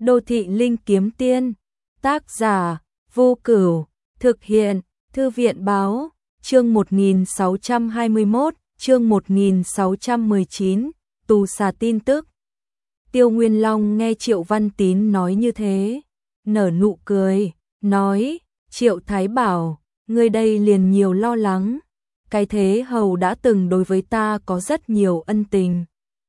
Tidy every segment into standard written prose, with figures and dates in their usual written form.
Đô thị linh kiếm tiên. Tác giả Vô Cửu. Thực hiện Thư viện báo. Chương 1621, chương 1619, tù xà tin tức. Tiêu Nguyên Long nghe Triệu Văn Tín nói như thế, nở nụ cười, nói: Triệu Thái Bảo, ngươi đây liền nhiều lo lắng. Cái Thế Hầu đã từng đối với ta có rất nhiều ân tình.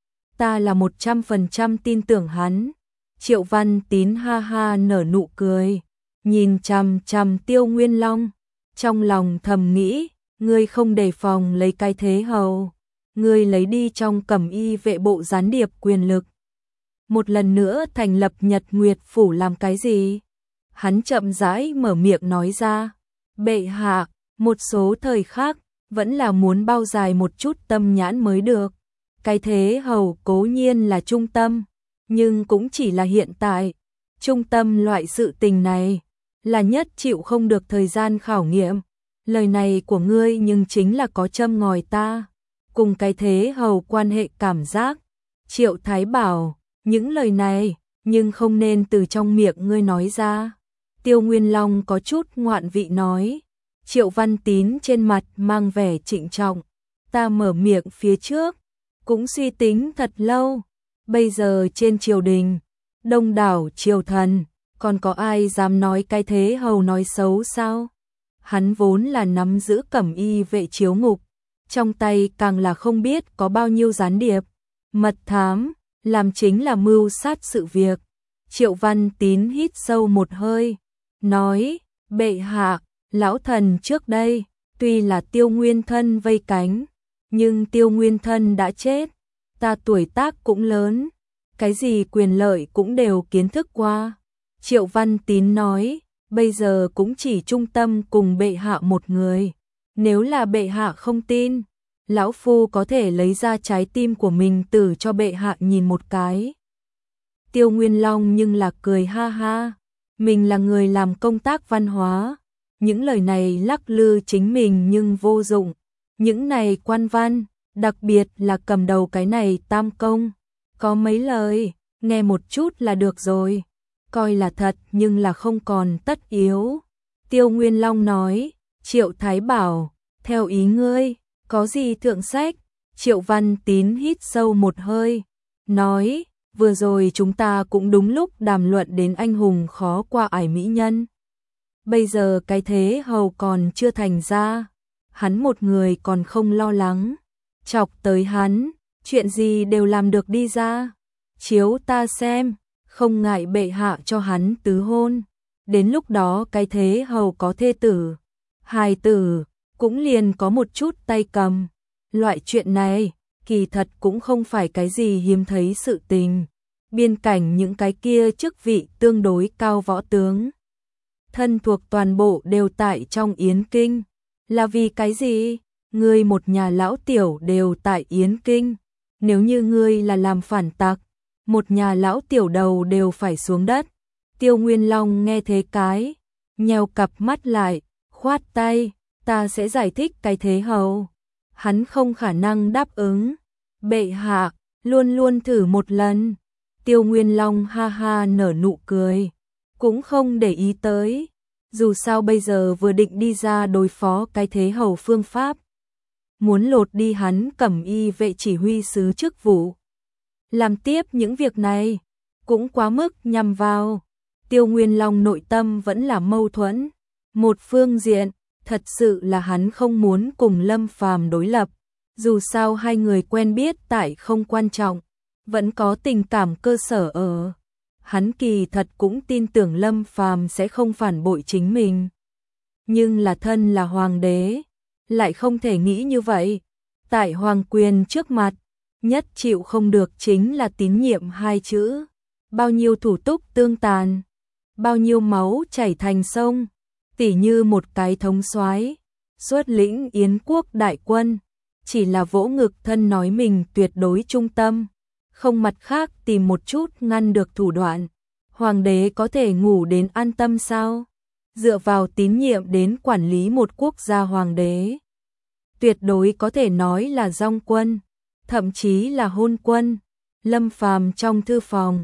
Ta là 100% tin tưởng hắn. Triệu Văn Tín ha ha nở nụ cười, nhìn chằm chằm Tiêu Nguyên Long, trong lòng thầm nghĩ: ngươi không đề phòng lấy Cái Thế Hầu, ngươi lấy đi trong Cẩm Y vệ bộ gián điệp quyền lực. Một lần nữa thành lập Nhật Nguyệt Phủ làm cái gì? Hắn chậm rãi mở miệng nói ra: bệ hạ, một số thời khác, vẫn là muốn bao dài một chút tâm nhãn mới được. Cái Thế Hầu cố nhiên là trung tâm, nhưng cũng chỉ là hiện tại. Trung tâm loại sự tình này, là nhất chịu không được thời gian khảo nghiệm. Lời này của ngươi nhưng chính là có châm ngòi ta cùng Cái Thế Hầu quan hệ cảm giác. Triệu Thái Bảo, những lời này, nhưng không nên từ trong miệng ngươi nói ra. Tiêu Nguyên Long có chút ngoạn vị nói. Triệu Văn Tín trên mặt mang vẻ trịnh trọng. Ta mở miệng phía trước, cũng suy tính thật lâu. Bây giờ trên triều đình, đông đảo triều thần, còn có ai dám nói Cái Thế Hầu nói xấu sao? Hắn vốn là nắm giữ Cẩm Y vệ chiếu ngục, trong tay càng là không biết có bao nhiêu gián điệp, mật thám, làm chính là mưu sát sự việc. Triệu Văn Tín hít sâu một hơi, nói: bệ hạ, lão thần trước đây, tuy là Tiêu Nguyên Thân vây cánh, nhưng Tiêu Nguyên Thân đã chết. Ta tuổi tác cũng lớn, cái gì quyền lợi cũng đều kiến thức qua. Triệu Văn Tín nói: bây giờ cũng chỉ trung tâm cùng bệ hạ một người. Nếu là bệ hạ không tin, lão phu có thể lấy ra trái tim của mình tử cho bệ hạ nhìn một cái. Tiêu Nguyên Long nhưng là cười ha ha. Mình là người làm công tác văn hóa, những lời này lắc lư chính mình nhưng vô dụng. Những này quan văn, đặc biệt là cầm đầu cái này Tam Công, có mấy lời, nghe một chút là được rồi, coi là thật nhưng là không còn tất yếu. Tiêu Nguyên Long nói: Triệu Thái Bảo, theo ý ngươi, có gì thượng sách? Triệu Văn Tín hít sâu một hơi, nói: vừa rồi chúng ta cũng đúng lúc đàm luận đến anh hùng khó qua ải mỹ nhân. Bây giờ Cái Thế Hầu còn chưa thành ra, hắn một người còn không lo lắng. Chọc tới hắn, chuyện gì đều làm được đi ra. Chiếu ta xem, không ngại bệ hạ cho hắn tứ hôn. Đến lúc đó Cái Thế Hầu có thê tử, hài tử, cũng liền có một chút tay cầm. Loại chuyện này, kỳ thật cũng không phải cái gì hiếm thấy sự tình. Biên cảnh những cái kia chức vị tương đối cao võ tướng, thân thuộc toàn bộ đều tại trong Yến Kinh. Là vì cái gì? Ngươi một nhà lão tiểu đều tại Yến Kinh. Nếu như ngươi là làm phản tặc, một nhà lão tiểu đầu đều phải xuống đất. Tiêu Nguyên Long nghe thế cái, nheo cặp mắt lại, khoát tay: ta sẽ giải thích Cái Thế Hầu. Hắn không khả năng đáp ứng. Bệ hạ, luôn luôn thử một lần. Tiêu Nguyên Long ha ha nở nụ cười, cũng không để ý tới. Dù sao bây giờ vừa định đi ra đối phó Cái Thế Hầu phương pháp, muốn lột đi hắn Cẩm Y vệ chỉ huy sứ chức vụ. Làm tiếp những việc này, cũng quá mức nhằm vào. Tiêu Nguyên Long nội tâm vẫn là mâu thuẫn. Một phương diện, thật sự là hắn không muốn cùng Lâm Phàm đối lập. Dù sao hai người quen biết tại không quan trọng, vẫn có tình cảm cơ sở ở. Hắn kỳ thật cũng tin tưởng Lâm Phàm sẽ không phản bội chính mình. Nhưng là thân là hoàng đế, lại không thể nghĩ như vậy. Tại hoàng quyền trước mặt, nhất chịu không được chính là tín nhiệm hai chữ. Bao nhiêu thủ tục tương tàn, bao nhiêu máu chảy thành sông. Tỉ như một cái thống soái xuất lĩnh Yến quốc đại quân, chỉ là vỗ ngực thân nói mình tuyệt đối trung tâm, không mặt khác tìm một chút ngăn được thủ đoạn. Hoàng đế có thể ngủ đến an tâm sao? Dựa vào tín nhiệm đến quản lý một quốc gia hoàng đế, tuyệt đối có thể nói là dong quân, thậm chí là hôn quân. Lâm Phàm trong thư phòng,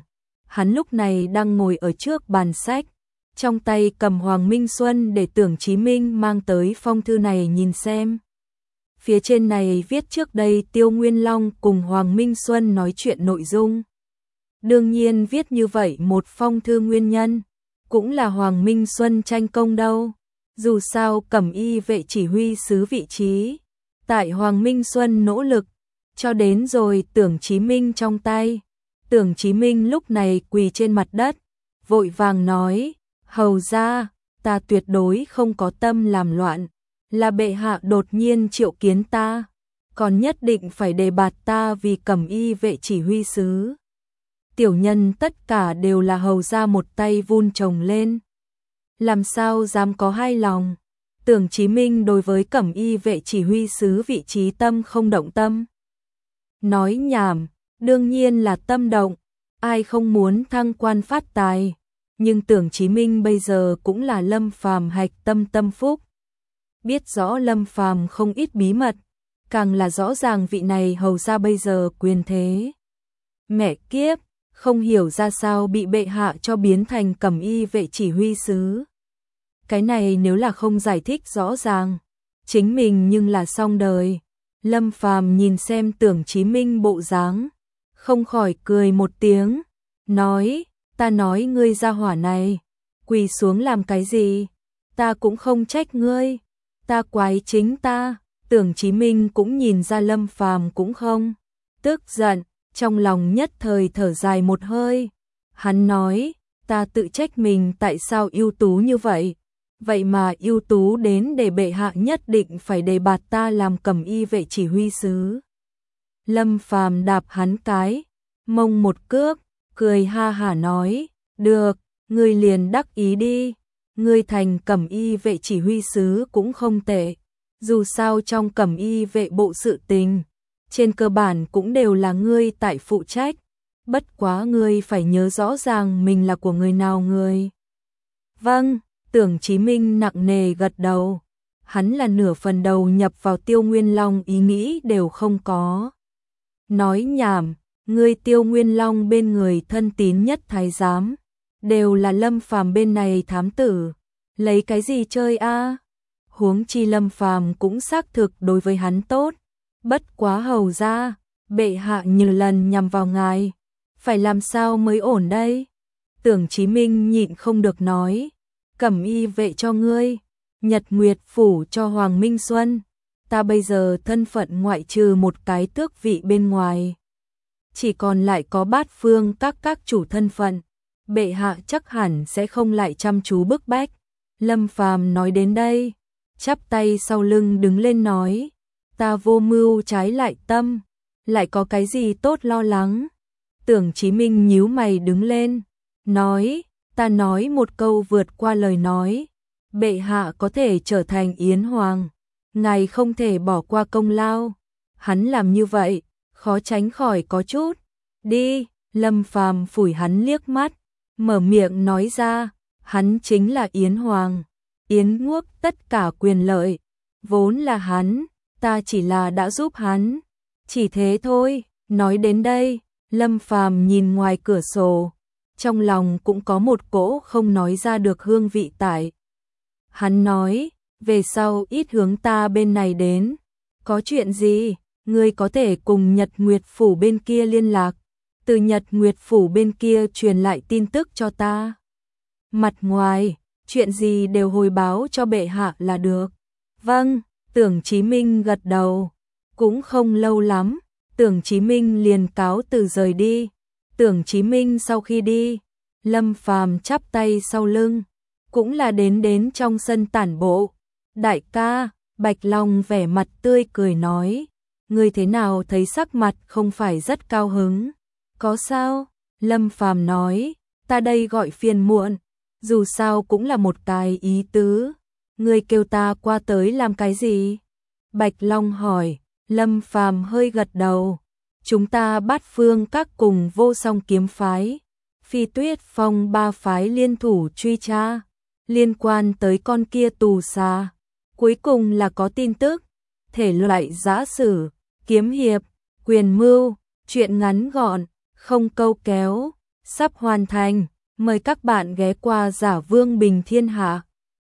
Hắn lúc này đang ngồi ở trước bàn sách, trong tay cầm Hoàng Minh Xuân để Tưởng Chí Minh mang tới phong thư này nhìn xem. Phía trên này viết trước đây Tiêu Nguyên Long cùng Hoàng Minh Xuân nói chuyện nội dung. Đương nhiên viết như vậy một phong thư nguyên nhân, cũng là Hoàng Minh Xuân tranh công đâu. Dù sao Cẩm Y vệ chỉ huy sứ vị trí, tại Hoàng Minh Xuân nỗ lực, cho đến rồi Tưởng Chí Minh trong tay. Tưởng Chí Minh lúc này quỳ trên mặt đất, vội vàng nói, hầu ra, ta tuyệt đối không có tâm làm loạn, là bệ hạ đột nhiên triệu kiến ta, còn nhất định phải đề bạt ta vì Cẩm Y vệ chỉ huy sứ. Tiểu nhân tất cả đều là hầu ra một tay vun trồng lên. Làm sao dám có hai lòng? Tưởng Chí Minh đối với Cẩm Y vệ chỉ huy sứ vị trí tâm không động tâm. Nói nhảm, đương nhiên là tâm động, ai không muốn thăng quan phát tài, nhưng Tưởng Chí Minh bây giờ cũng là Lâm Phàm hạch tâm tâm phúc. Biết rõ Lâm Phàm không ít bí mật, càng là rõ ràng vị này hầu ra bây giờ quyền thế. Mẹ kiếp, không hiểu ra sao bị bệ hạ cho biến thành Cẩm Y vệ chỉ huy sứ. Cái này nếu là không giải thích rõ ràng, chính mình nhưng là xong đời. Lâm Phàm nhìn xem Tưởng Chí Minh bộ dáng, không khỏi cười một tiếng, nói, ta nói ngươi ra hỏa này, quỳ xuống làm cái gì, ta cũng không trách ngươi, ta quái chính ta. Tưởng Chí Minh cũng nhìn ra Lâm Phàm cũng không tức giận, trong lòng nhất thời thở dài một hơi. Hắn nói, ta tự trách mình tại sao ưu tú như vậy, vậy mà ưu tú đến để bệ hạ nhất định phải đề bạt ta làm Cẩm Y vệ chỉ huy sứ. Lâm Phàm đạp hắn cái mông một cước, cười ha hả nói, được, ngươi liền đắc ý đi, ngươi thành Cẩm Y vệ chỉ huy sứ cũng không tệ, dù sao trong Cẩm Y vệ bộ sự tình, trên cơ bản cũng đều là ngươi tại phụ trách, bất quá ngươi phải nhớ rõ ràng mình là của người nào người. Vâng, Tưởng Chí Minh nặng nề gật đầu, hắn là nửa phần đầu nhập vào Tiêu Nguyên Long ý nghĩ đều không có. Nói nhảm, ngươi Tiêu Nguyên Long bên người thân tín nhất thái giám, đều là Lâm Phàm bên này thám tử, lấy cái gì chơi a? Huống chi Lâm Phàm cũng xác thực đối với hắn tốt, bất quá hầu ra, bệ hạ nhiều lần nhằm vào ngài, phải làm sao mới ổn đây? Tưởng Chí Minh nhịn không được nói, Cẩm Y vệ cho ngươi, Nhật Nguyệt phủ cho Hoàng Minh Xuân, ta bây giờ thân phận ngoại trừ một cái tước vị bên ngoài, chỉ còn lại có Bát Phương các chủ thân phận, bệ hạ chắc hẳn sẽ không lại chăm chú bức bách. Lâm Phàm nói đến đây, chắp tay sau lưng đứng lên nói, ta vô mưu trái lại tâm, lại có cái gì tốt lo lắng. Tưởng Chí Minh nhíu mày đứng lên, nói, ta nói một câu vượt qua lời nói, bệ hạ có thể trở thành Yến Hoàng, ngài không thể bỏ qua công lao. Hắn làm như vậy, khó tránh khỏi có chút. Đi, Lâm Phàm phủi hắn liếc mắt, mở miệng nói ra, hắn chính là Yến Hoàng, Yến Quốc tất cả quyền lợi, vốn là hắn, ta chỉ là đã giúp hắn, chỉ thế thôi. Nói đến đây, Lâm Phàm nhìn ngoài cửa sổ, trong lòng cũng có một cỗ không nói ra được hương vị tại. Hắn nói, về sau ít hướng ta bên này đến, có chuyện gì, ngươi có thể cùng Nhật Nguyệt phủ bên kia liên lạc, từ Nhật Nguyệt phủ bên kia truyền lại tin tức cho ta. Mặt ngoài, chuyện gì đều hồi báo cho bệ hạ là được. Vâng, Tưởng Chí Minh gật đầu, cũng không lâu lắm, Tưởng Chí Minh liền cáo từ rời đi. Tưởng Chí Minh sau khi đi, Lâm Phàm chắp tay sau lưng, cũng là đến trong sân tản bộ. Đại ca, Bạch Long vẻ mặt tươi cười nói, ngươi thế nào thấy sắc mặt không phải rất cao hứng? Có sao? Lâm Phàm nói, ta đây gọi phiền muộn, dù sao cũng là một cái ý tứ, ngươi kêu ta qua tới làm cái gì? Bạch Long hỏi. Lâm Phàm hơi gật đầu, chúng ta Bát Phương các cùng Vô Song kiếm phái, Phi Tuyết Phong ba phái liên thủ truy tra, liên quan tới con kia tù xà, cuối cùng là có tin tức, thể loại giã sử, kiếm hiệp, quyền mưu, chuyện ngắn gọn, không câu kéo, sắp hoàn thành. Mời các bạn ghé qua Giả Vương Bình Thiên Hạ.